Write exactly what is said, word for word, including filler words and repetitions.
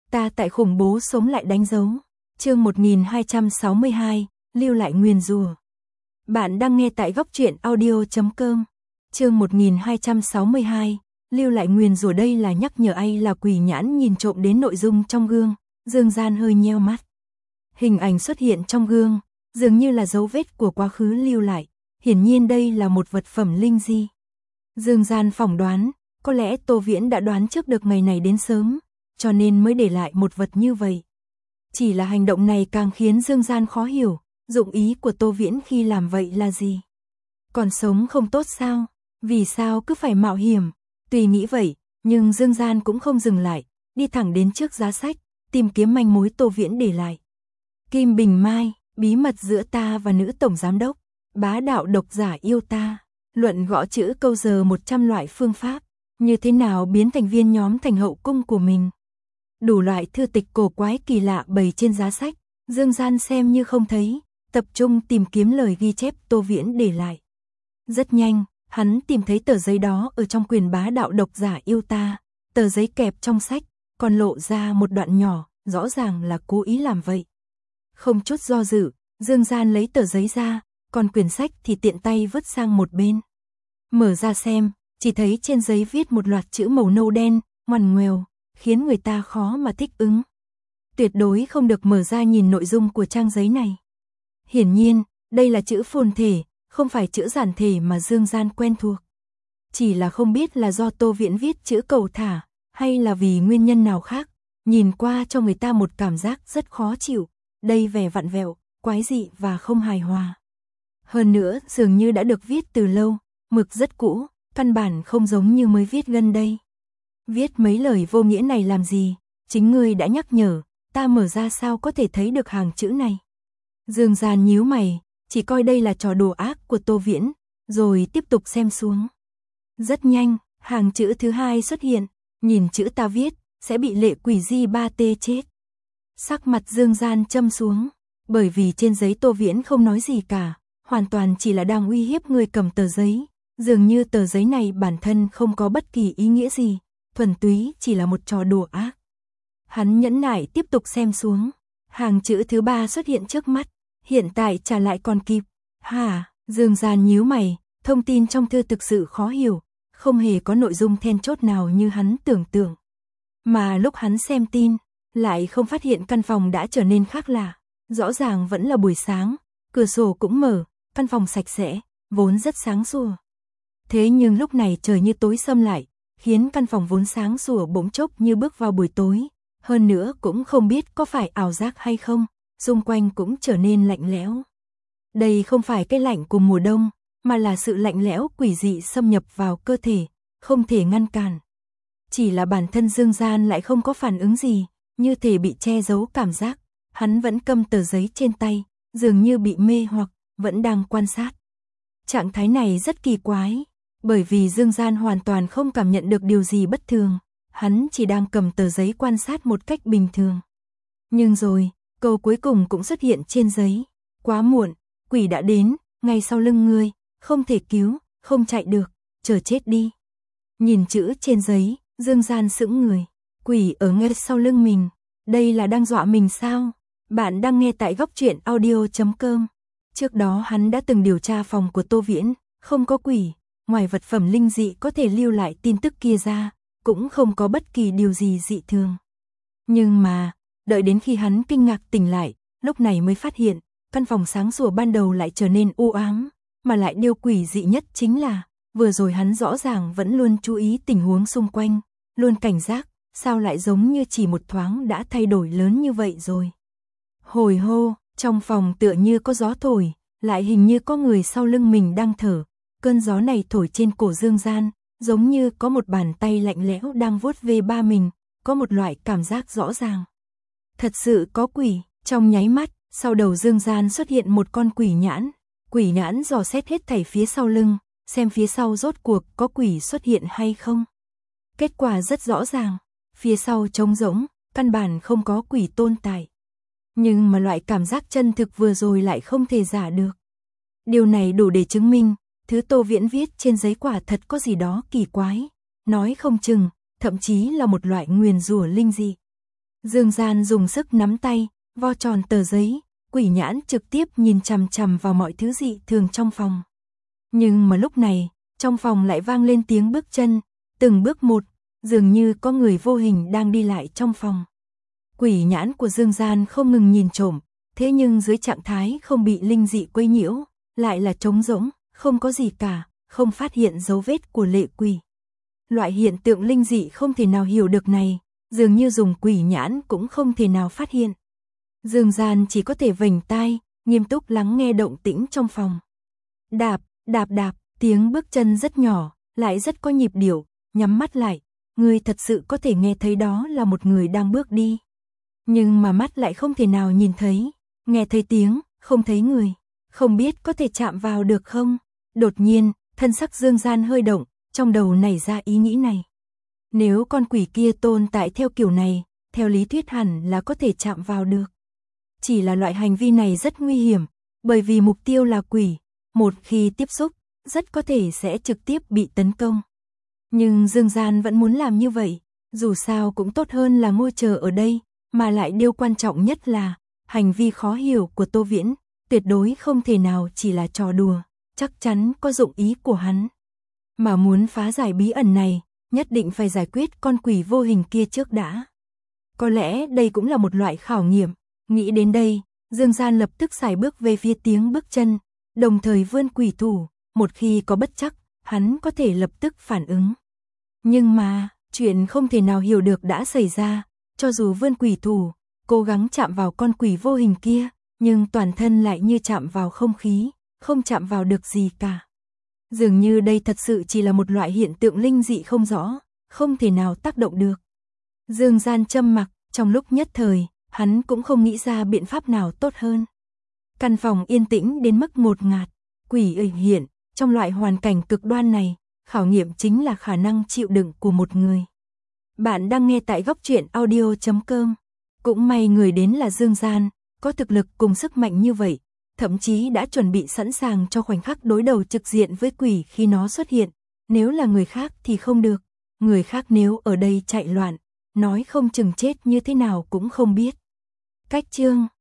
Ta tại khủng bố sống lại đánh dấu. Chương một nghìn hai trăm sáu mươi hai, lưu lại nguyền rủa. Bạn đang nghe tại góc truyện audio chấm com. Chương một nghìn hai trăm sáu mươi hai, lưu lại nguyền rủa. Đây là nhắc nhở ai là Quỷ Nhãn nhìn trộm đến nội dung trong gương, Dương Gian hơi nheo mắt. Hình ảnh xuất hiện trong gương, dường như là dấu vết của quá khứ lưu lại, hiển nhiên đây là một vật phẩm linh di. Dương Gian phỏng đoán, có lẽ Tô Viễn đã đoán trước được ngày này đến sớm, cho nên mới để lại một vật như vậy. Chỉ là hành động này càng khiến Dương Gian khó hiểu, dụng ý của Tô Viễn khi làm vậy là gì? Còn sống không tốt sao? Vì sao cứ phải mạo hiểm? Tùy nghĩ vậy, nhưng Dương Gian cũng không dừng lại, đi thẳng đến trước giá sách, tìm kiếm manh mối Tô Viễn để lại. Kim Bình Mai, bí mật giữa ta và nữ tổng giám đốc, bá đạo độc giả yêu ta, luận gõ chữ câu giờ một trăm loại phương pháp, như thế nào biến thành viên nhóm thành hậu cung của mình. Đủ loại thư tịch cổ quái kỳ lạ bày trên giá sách, Dương Gian xem như không thấy, tập trung tìm kiếm lời ghi chép Tô Viễn để lại. Rất nhanh, hắn tìm thấy tờ giấy đó ở trong quyển bá đạo độc giả yêu ta, tờ giấy kẹp trong sách, còn lộ ra một đoạn nhỏ, rõ ràng là cố ý làm vậy. Không chút do dự, Dương Gian lấy tờ giấy ra, còn quyển sách thì tiện tay vứt sang một bên. Mở ra xem, chỉ thấy trên giấy viết một loạt chữ màu nâu đen, ngoằn ngoèo, khiến người ta khó mà thích ứng. Tuyệt đối không được mở ra nhìn nội dung của trang giấy này. Hiển nhiên, đây là chữ phồn thể, không phải chữ giản thể mà Dương Gian quen thuộc. Chỉ là không biết là do Tô Viễn viết chữ cầu thả, hay là vì nguyên nhân nào khác, nhìn qua cho người ta một cảm giác rất khó chịu, đầy vẻ vặn vẹo, quái dị và không hài hòa. Hơn nữa, dường như đã được viết từ lâu, mực rất cũ, căn bản không giống như mới viết gần đây. Viết mấy lời vô nghĩa này làm gì, chính ngươi đã nhắc nhở, ta mở ra sao có thể thấy được hàng chữ này. Dương Gian nhíu mày, chỉ coi đây là trò đùa ác của Tô Viễn, rồi tiếp tục xem xuống. Rất nhanh, hàng chữ thứ hai xuất hiện, nhìn chữ ta viết, sẽ bị lệ quỷ di ba tê chết. Sắc mặt Dương Gian châm xuống, bởi vì trên giấy Tô Viễn không nói gì cả, hoàn toàn chỉ là đang uy hiếp người cầm tờ giấy, dường như tờ giấy này bản thân không có bất kỳ ý nghĩa gì, thuần túy chỉ là một trò đùa ác. Hắn nhẫn nại tiếp tục xem xuống, hàng chữ thứ ba xuất hiện trước mắt, hiện tại trả lại còn kịp. Hả? Dương Gian nhíu mày, thông tin trong thư thực sự khó hiểu, không hề có nội dung then chốt nào như hắn tưởng tượng. Mà lúc hắn xem tin, lại không phát hiện căn phòng đã trở nên khác lạ, rõ ràng vẫn là buổi sáng, cửa sổ cũng mở, căn phòng sạch sẽ, vốn rất sáng sủa. Thế nhưng lúc này trời như tối sầm lại, khiến căn phòng vốn sáng sủa bỗng chốc như bước vào buổi tối, hơn nữa cũng không biết có phải ảo giác hay không, xung quanh cũng trở nên lạnh lẽo. Đây không phải cái lạnh của mùa đông, mà là sự lạnh lẽo quỷ dị xâm nhập vào cơ thể, không thể ngăn cản. Chỉ là bản thân Dương Gian lại không có phản ứng gì, như thể bị che giấu cảm giác, hắn vẫn cầm tờ giấy trên tay, dường như bị mê hoặc, vẫn đang quan sát. Trạng thái này rất kỳ quái, bởi vì Dương Gian hoàn toàn không cảm nhận được điều gì bất thường, hắn chỉ đang cầm tờ giấy quan sát một cách bình thường. Nhưng rồi, câu cuối cùng cũng xuất hiện trên giấy, quá muộn, quỷ đã đến, ngay sau lưng ngươi, không thể cứu, không chạy được, chờ chết đi. Nhìn chữ trên giấy, Dương Gian sững người, quỷ ở ngay sau lưng mình, đây là đang dọa mình sao? Bạn đang nghe tại góc truyện audio chấm com. Trước đó hắn đã từng điều tra phòng của Tô Viễn, không có quỷ, ngoài vật phẩm linh dị có thể lưu lại tin tức kia ra, cũng không có bất kỳ điều gì dị thường. Nhưng mà, đợi đến khi hắn kinh ngạc tỉnh lại, lúc này mới phát hiện, căn phòng sáng sủa ban đầu lại trở nên u ám, mà lại điều quỷ dị nhất chính là, vừa rồi hắn rõ ràng vẫn luôn chú ý tình huống xung quanh, luôn cảnh giác, sao lại giống như chỉ một thoáng đã thay đổi lớn như vậy rồi. Hồi hô, trong phòng tựa như có gió thổi, lại hình như có người sau lưng mình đang thở, cơn gió này thổi trên cổ Dương Gian, giống như có một bàn tay lạnh lẽo đang vuốt ve ba mình, có một loại cảm giác rõ ràng. Thật sự có quỷ, trong nháy mắt, sau đầu Dương Gian xuất hiện một con quỷ nhãn, quỷ nhãn dò xét hết thảy phía sau lưng, xem phía sau rốt cuộc có quỷ xuất hiện hay không. Kết quả rất rõ ràng, phía sau trống rỗng, căn bản không có quỷ tồn tại. Nhưng mà loại cảm giác chân thực vừa rồi lại không thể giả được. Điều này đủ để chứng minh, thứ Tô Viễn viết trên giấy quả thật có gì đó kỳ quái, nói không chừng, thậm chí là một loại nguyền rủa linh dị. Dương Gian dùng sức nắm tay, vo tròn tờ giấy, quỷ nhãn trực tiếp nhìn chằm chằm vào mọi thứ dị thường trong phòng. Nhưng mà lúc này, trong phòng lại vang lên tiếng bước chân, từng bước một, dường như có người vô hình đang đi lại trong phòng. Quỷ nhãn của Dương Gian không ngừng nhìn trộm, thế nhưng dưới trạng thái không bị linh dị quấy nhiễu, lại là trống rỗng, không có gì cả, không phát hiện dấu vết của lệ quỷ. Loại hiện tượng linh dị không thể nào hiểu được này, dường như dùng quỷ nhãn cũng không thể nào phát hiện. Dương Gian chỉ có thể vểnh tai, nghiêm túc lắng nghe động tĩnh trong phòng. Đạp, đạp đạp, tiếng bước chân rất nhỏ, lại rất có nhịp điệu, nhắm mắt lại, người thật sự có thể nghe thấy đó là một người đang bước đi. Nhưng mà mắt lại không thể nào nhìn thấy, nghe thấy tiếng, không thấy người, không biết có thể chạm vào được không? Đột nhiên, thân sắc Dương Gian hơi động, trong đầu nảy ra ý nghĩ này. Nếu con quỷ kia tồn tại theo kiểu này, theo lý thuyết hẳn là có thể chạm vào được. Chỉ là loại hành vi này rất nguy hiểm, bởi vì mục tiêu là quỷ, một khi tiếp xúc, rất có thể sẽ trực tiếp bị tấn công. Nhưng Dương Gian vẫn muốn làm như vậy, dù sao cũng tốt hơn là ngồi chờ ở đây, mà lại điều quan trọng nhất là, hành vi khó hiểu của Tô Viễn, tuyệt đối không thể nào chỉ là trò đùa, chắc chắn có dụng ý của hắn. Mà muốn phá giải bí ẩn này, nhất định phải giải quyết con quỷ vô hình kia trước đã. Có lẽ đây cũng là một loại khảo nghiệm, nghĩ đến đây, Dương Gian lập tức xài bước về phía tiếng bước chân, đồng thời vươn quỷ thủ, một khi có bất trắc, hắn có thể lập tức phản ứng. Nhưng mà, chuyện không thể nào hiểu được đã xảy ra, cho dù vươn quỷ thủ, cố gắng chạm vào con quỷ vô hình kia, nhưng toàn thân lại như chạm vào không khí, không chạm vào được gì cả. Dường như đây thật sự chỉ là một loại hiện tượng linh dị không rõ, không thể nào tác động được. Dương Gian trầm mặc, trong lúc nhất thời, hắn cũng không nghĩ ra biện pháp nào tốt hơn. Căn phòng yên tĩnh đến mức ngột ngạt, quỷ ẩn hiện, trong loại hoàn cảnh cực đoan này, khảo nghiệm chính là khả năng chịu đựng của một người. Bạn đang nghe tại góc truyện audio chấm com. Cũng may người đến là Dương Gian, có thực lực cùng sức mạnh như vậy, thậm chí đã chuẩn bị sẵn sàng cho khoảnh khắc đối đầu trực diện với quỷ khi nó xuất hiện. Nếu là người khác thì không được, người khác nếu ở đây chạy loạn, nói không chừng chết như thế nào cũng không biết. Cách chương